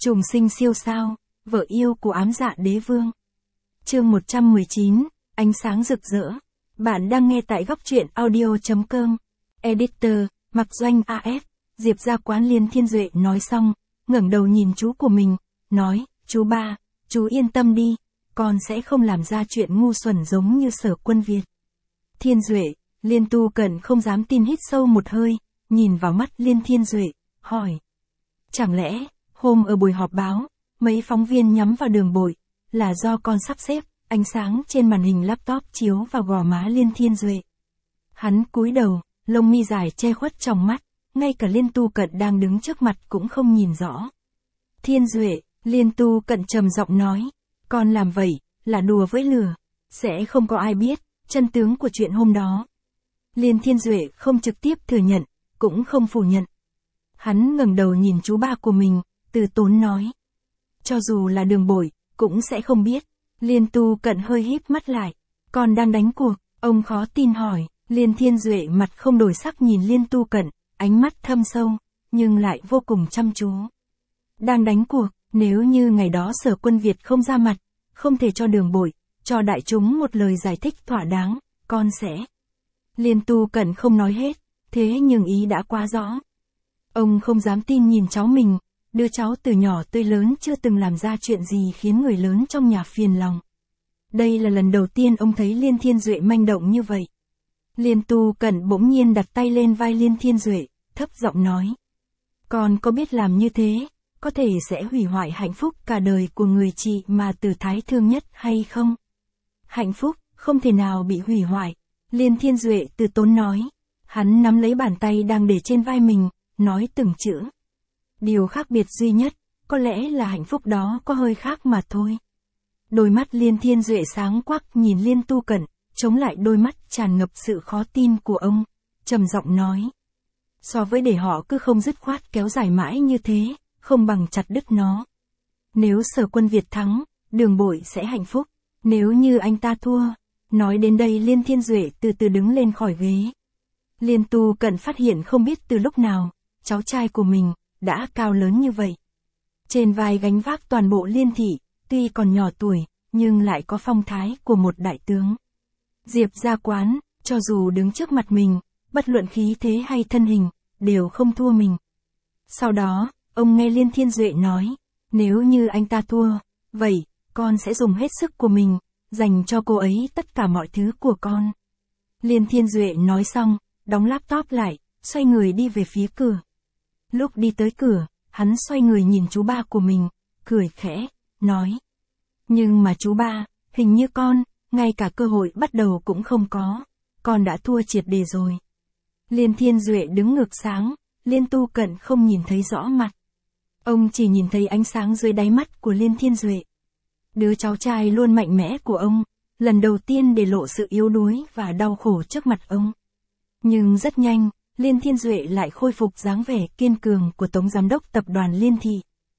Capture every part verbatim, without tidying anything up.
Trùng sinh siêu sao, vợ yêu của ám dạ đế vương. Chương một trăm mười chín, ánh sáng rực rỡ. Bạn đang nghe tại góc truyện audio chấm com. Editor, Mặc Doanh a ép, Diệp Gia Quán. Liên Thiên Duệ nói xong, ngẩng đầu nhìn chú của mình, nói, chú ba, chú yên tâm đi, con sẽ không làm ra chuyện ngu xuẩn giống như Sở Quân Việt. Thiên Duệ, Liên Tu Cẩn không dám tin, hít sâu một hơi, nhìn vào mắt Liên Thiên Duệ, hỏi. Chẳng lẽ, hôm ở buổi họp báo, mấy phóng viên nhắm vào Đường Bội, là do con sắp xếp? Ánh sáng trên màn hình laptop chiếu vào gò má Liên Thiên Duệ. Hắn cúi đầu, lông mi dài che khuất trong mắt, ngay cả Liên Tu Cận đang đứng trước mặt cũng không nhìn rõ. Thiên Duệ, Liên Tu Cận trầm giọng nói, con làm vậy, là đùa với lửa, sẽ không có ai biết chân tướng của chuyện hôm đó. Liên Thiên Duệ không trực tiếp thừa nhận, cũng không phủ nhận. Hắn ngẩng đầu nhìn chú ba của mình, từ tốn nói. Cho dù là Đường Bội, cũng sẽ không biết. Liên Tu Cận hơi híp mắt lại. Con đang đánh cuộc, ông khó tin hỏi. Liên Thiên Duệ mặt không đổi sắc nhìn Liên Tu Cận, ánh mắt thâm sâu, nhưng lại vô cùng chăm chú. Đang đánh cuộc, nếu như ngày đó Sở Quân Việt không ra mặt, không thể cho Đường Bội, cho đại chúng một lời giải thích thỏa đáng, con sẽ. Liên Tu Cận không nói hết, thế nhưng ý đã quá rõ. Ông không dám tin nhìn cháu mình, đứa cháu từ nhỏ tới lớn chưa từng làm ra chuyện gì khiến người lớn trong nhà phiền lòng. Đây là lần đầu tiên ông thấy Liên Thiên Duệ manh động như vậy. Liên Tu Cận bỗng nhiên đặt tay lên vai Liên Thiên Duệ, thấp giọng nói. Con có biết làm như thế, có thể sẽ hủy hoại hạnh phúc cả đời của người chị mà Từ Thái thương nhất hay không? Hạnh phúc, không thể nào bị hủy hoại. Liên Thiên Duệ từ tốn nói. Hắn nắm lấy bàn tay đang để trên vai mình, nói từng chữ. Điều khác biệt duy nhất, có lẽ là hạnh phúc đó có hơi khác mà thôi. Đôi mắt Liên Thiên Duệ sáng quắc nhìn Liên Tu Cận, chống lại đôi mắt tràn ngập sự khó tin của ông, trầm giọng nói. So với để họ cứ không dứt khoát kéo dài mãi như thế, không bằng chặt đứt nó. Nếu Sở Quân Việt thắng, Đường Bội sẽ hạnh phúc. Nếu như anh ta thua. Nói đến đây Liên Thiên Duệ từ từ đứng lên khỏi ghế. Liên Tu Cận phát hiện không biết từ lúc nào, cháu trai của mình đã cao lớn như vậy. Trên vai gánh vác toàn bộ Liên thị, tuy còn nhỏ tuổi, nhưng lại có phong thái của một đại tướng. Diệp Gia Quán, cho dù đứng trước mặt mình, bất luận khí thế hay thân hình, đều không thua mình. Sau đó, ông nghe Liên Thiên Duệ nói, nếu như anh ta thua, vậy, con sẽ dùng hết sức của mình, dành cho cô ấy tất cả mọi thứ của con. Liên Thiên Duệ nói xong, đóng laptop lại, xoay người đi về phía cửa. Lúc đi tới cửa, hắn xoay người nhìn chú ba của mình, cười khẽ, nói. Nhưng mà chú ba, hình như con, ngay cả cơ hội bắt đầu cũng không có, con đã thua triệt đề rồi. Liên Thiên Duệ đứng ngược sáng, Liên Tu Cận không nhìn thấy rõ mặt. Ông chỉ nhìn thấy ánh sáng dưới đáy mắt của Liên Thiên Duệ. Đứa cháu trai luôn mạnh mẽ của ông, lần đầu tiên để lộ sự yếu đuối và đau khổ trước mặt ông. Nhưng rất nhanh, Liên Thiên Duệ lại khôi phục dáng vẻ kiên cường của Tổng Giám đốc Tập đoàn Liên thị.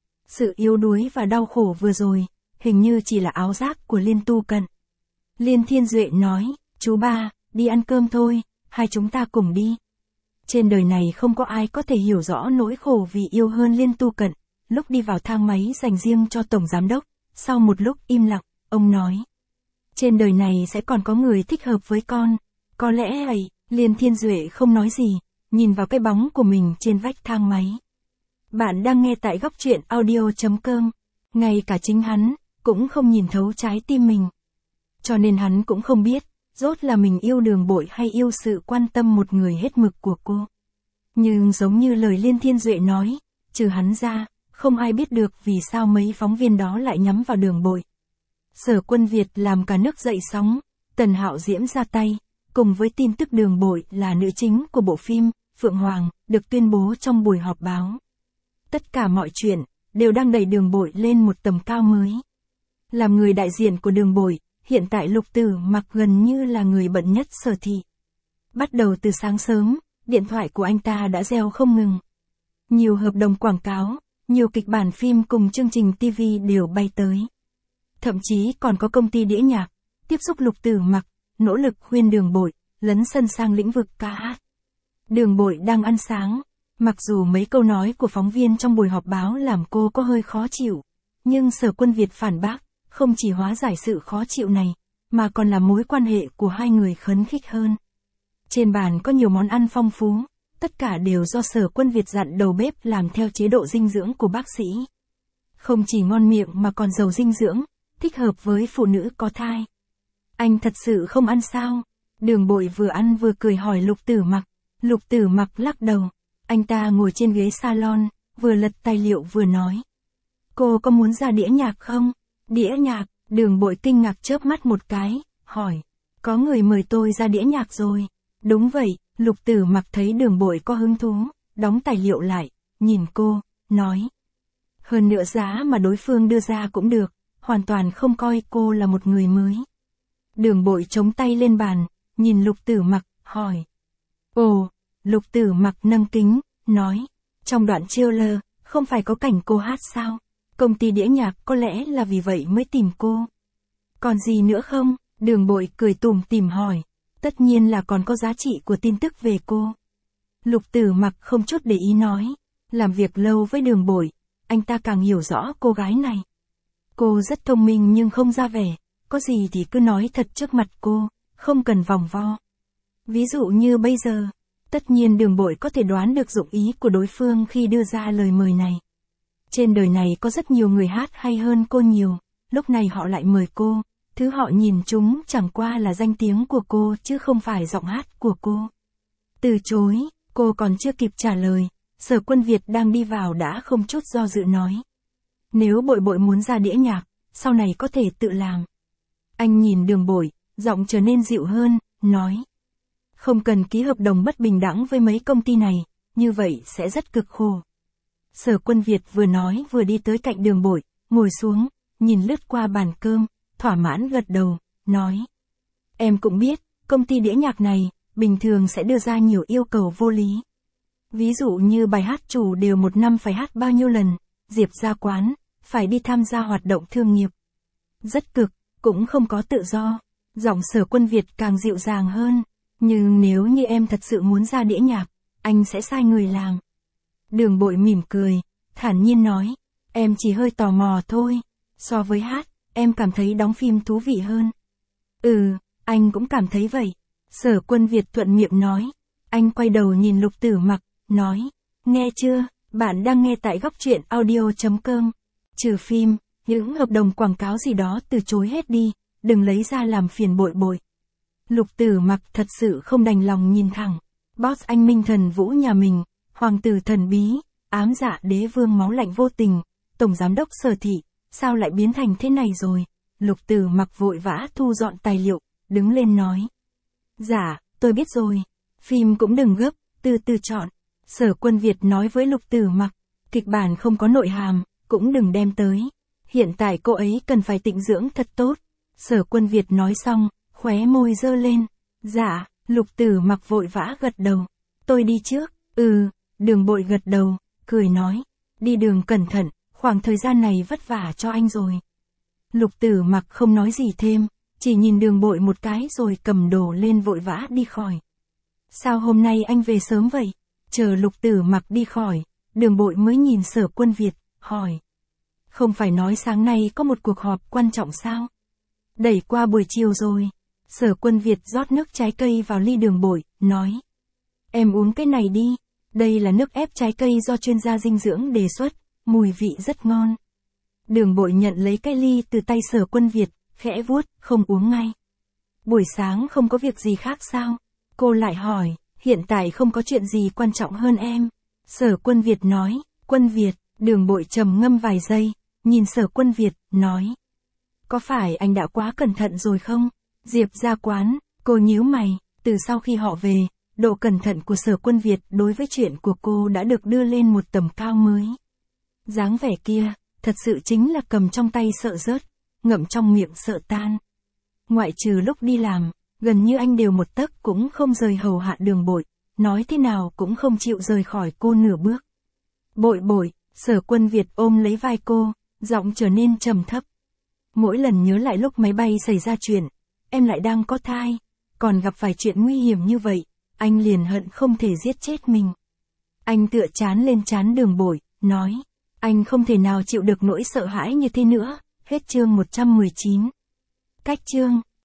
Sự yếu đuối và đau khổ vừa rồi, hình như chỉ là áo giác của Liên Tu Cận. Liên Thiên Duệ nói, chú ba, đi ăn cơm thôi, hai chúng ta cùng đi. Trên đời này không có ai có thể hiểu rõ nỗi khổ vì yêu hơn Liên Tu Cận. Lúc đi vào thang máy dành riêng cho Tổng Giám đốc, sau một lúc im lặng, ông nói. Trên đời này sẽ còn có người thích hợp với con, có lẽ ấy. Liên Thiên Duệ không nói gì, nhìn vào cái bóng của mình trên vách thang máy. Bạn đang nghe tại góc truyện audio chấm com. Ngay cả chính hắn, cũng không nhìn thấu trái tim mình. Cho nên hắn cũng không biết, rốt là mình yêu Đường Bội hay yêu sự quan tâm một người hết mực của cô. Nhưng giống như lời Liên Thiên Duệ nói, trừ hắn ra, không ai biết được vì sao mấy phóng viên đó lại nhắm vào Đường Bội. Sở Quân Việt làm cả nước dậy sóng, Tần Hạo Diễm ra tay. Cùng với tin tức Đường Bội là nữ chính của bộ phim, Phượng Hoàng, được tuyên bố trong buổi họp báo. Tất cả mọi chuyện, đều đang đẩy Đường Bội lên một tầm cao mới. Làm người đại diện của Đường Bội, hiện tại Lục Tử Mặc gần như là người bận nhất Sở thị. Bắt đầu từ sáng sớm, điện thoại của anh ta đã reo không ngừng. Nhiều hợp đồng quảng cáo, nhiều kịch bản phim cùng chương trình ti vi đều bay tới. Thậm chí còn có công ty đĩa nhạc, tiếp xúc Lục Tử Mặc. Nỗ lực khuyên Đường Bội, lấn sân sang lĩnh vực ca hát. Đường Bội đang ăn sáng, Mặc dù mấy câu nói của phóng viên trong buổi họp báo làm cô có hơi khó chịu, nhưng Sở Quân Việt phản bác, không chỉ hóa giải sự khó chịu này, mà còn là mối quan hệ của hai người khấn khích hơn. Trên bàn có nhiều món ăn phong phú, tất cả đều do Sở Quân Việt dặn đầu bếp làm theo chế độ dinh dưỡng của bác sĩ. Không chỉ ngon miệng mà còn giàu dinh dưỡng, thích hợp với phụ nữ có thai. Anh thật sự không ăn sao? Đường Bội vừa ăn vừa cười hỏi Lục Tử Mặc. Lục Tử Mặc lắc đầu. Anh ta ngồi trên ghế salon, vừa lật tài liệu vừa nói. Cô có muốn ra đĩa nhạc không? Đĩa nhạc, Đường Bội kinh ngạc chớp mắt một cái, hỏi. Có người mời tôi ra đĩa nhạc rồi. Đúng vậy, Lục Tử Mặc thấy Đường Bội có hứng thú, đóng tài liệu lại, nhìn cô, nói. Hơn nữa giá mà đối phương đưa ra cũng được, hoàn toàn không coi cô là một người mới. Đường Bội chống tay lên bàn, nhìn Lục Tử Mặc, hỏi. Ồ, Lục Tử Mặc nâng kính, nói. Trong đoạn trailer, không phải có cảnh cô hát sao? Công ty đĩa nhạc có lẽ là vì vậy mới tìm cô. Còn gì nữa không? Đường Bội cười tủm tỉm hỏi. Tất nhiên là còn có giá trị của tin tức về cô. Lục Tử Mặc không chút để ý nói. Làm việc lâu với Đường Bội, anh ta càng hiểu rõ cô gái này. Cô rất thông minh nhưng không ra vẻ, có gì thì cứ nói thật trước mặt cô, không cần vòng vo. Ví dụ như bây giờ, tất nhiên Đường Bội có thể đoán được dụng ý của đối phương khi đưa ra lời mời này. Trên đời này có rất nhiều người hát hay hơn cô nhiều, lúc này họ lại mời cô, thứ họ nhìn chúng chẳng qua là danh tiếng của cô chứ không phải giọng hát của cô. Từ chối, cô còn chưa kịp trả lời, Sở Quân Việt đang đi vào đã không chút do dự nói. Nếu Bội Bội muốn ra đĩa nhạc, sau này có thể tự làm. Anh nhìn Đường Bội, giọng trở nên dịu hơn, nói. Không cần ký hợp đồng bất bình đẳng với mấy công ty này, như vậy sẽ rất cực khổ. Sở Quân Việt vừa nói vừa đi tới cạnh Đường Bội, ngồi xuống, nhìn lướt qua bàn cơm, thỏa mãn gật đầu, nói. Em cũng biết, công ty đĩa nhạc này, bình thường sẽ đưa ra nhiều yêu cầu vô lý. Ví dụ như bài hát chủ đều một năm phải hát bao nhiêu lần, Diệp ra quán, phải đi tham gia hoạt động thương nghiệp. Rất cực, cũng không có tự do. Giọng Sở Quân Việt càng dịu dàng hơn. Nhưng nếu như em thật sự muốn ra đĩa nhạc, anh sẽ sai người làm. Đường Bội mỉm cười, thản nhiên nói. Em chỉ hơi tò mò thôi. So với hát, em cảm thấy đóng phim thú vị hơn. Ừ, anh cũng cảm thấy vậy. Sở Quân Việt thuận miệng nói. Anh quay đầu nhìn Lục Tử Mặc, nói. Nghe chưa, bạn đang nghe tại góc truyện audio chấm com. Trừ phim, những hợp đồng quảng cáo gì đó từ chối hết đi, đừng lấy ra làm phiền Bội Bội. Lục Tử Mặc thật sự không đành lòng nhìn thẳng. Boss anh Minh Thần Vũ nhà mình, hoàng tử thần bí, ám dạ đế vương máu lạnh vô tình, tổng giám đốc Sở thị, sao lại biến thành thế này rồi? Lục Tử Mặc vội vã thu dọn tài liệu, đứng lên nói. Dạ, tôi biết rồi. Phim cũng đừng gấp, từ từ chọn. Sở Quân Việt nói với Lục Tử Mặc, kịch bản không có nội hàm, cũng đừng đem tới. Hiện tại cô ấy cần phải tịnh dưỡng thật tốt. Sở Quân Việt nói xong, khóe môi giơ lên. Dạ, Lục Tử Mặc vội vã gật đầu. Tôi đi trước. Ừ, Đường Bội gật đầu, cười nói. Đi đường cẩn thận, khoảng thời gian này vất vả cho anh rồi. Lục Tử Mặc không nói gì thêm, chỉ nhìn Đường Bội một cái rồi cầm đồ lên vội vã đi khỏi. Sao hôm nay anh về sớm vậy? Chờ Lục Tử Mặc đi khỏi, Đường Bội mới nhìn Sở Quân Việt, hỏi. Không phải nói sáng nay có một cuộc họp quan trọng sao? Đẩy qua buổi chiều rồi. Sở Quân Việt rót nước trái cây vào ly Đường Bội, nói. Em uống cái này đi, đây là nước ép trái cây do chuyên gia dinh dưỡng đề xuất, mùi vị rất ngon. Đường Bội nhận lấy cái ly từ tay Sở Quân Việt, khẽ vuốt, không uống ngay. Buổi sáng không có việc gì khác sao? Cô lại hỏi, hiện tại không có chuyện gì quan trọng hơn em. Sở Quân Việt nói, Quân Việt, Đường Bội trầm ngâm vài giây, nhìn Sở Quân Việt, nói. Có phải anh đã quá cẩn thận rồi không? Diệp ra quán, cô nhíu mày, từ sau khi họ về, độ cẩn thận của Sở Quân Việt đối với chuyện của cô đã được đưa lên một tầm cao mới. Dáng vẻ kia, thật sự chính là cầm trong tay sợ rớt, ngậm trong miệng sợ tan. Ngoại trừ lúc đi làm, gần như anh đều một tấc cũng không rời hầu hạ Đường Bội, nói thế nào cũng không chịu rời khỏi cô nửa bước. Bội Bội, Sở Quân Việt ôm lấy vai cô, giọng trở nên trầm thấp. Mỗi lần nhớ lại lúc máy bay xảy ra chuyện, em lại đang có thai, còn gặp phải chuyện nguy hiểm như vậy, anh liền hận không thể giết chết mình. Anh tựa chán lên trán Đường Bội, nói. Anh không thể nào chịu được nỗi sợ hãi như thế nữa. Hết chương một trăm mười chín. Cách chương.